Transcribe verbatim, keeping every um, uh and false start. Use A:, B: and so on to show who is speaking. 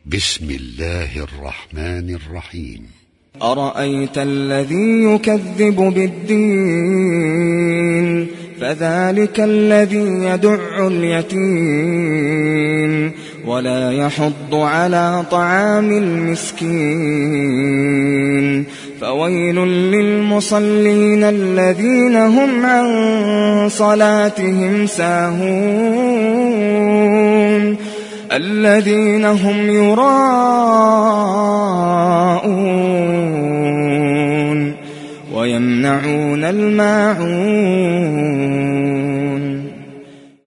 A: بسم الله الرحمن الرحيم.
B: أرأيت الذي يكذب بالدين فذلك الذي يدع اليتيم ولا يحض على طعام المسكين فويل للمصلين الذين هم عن صلاتهم ساهون الذين هم يراءون ويمنعون الماعون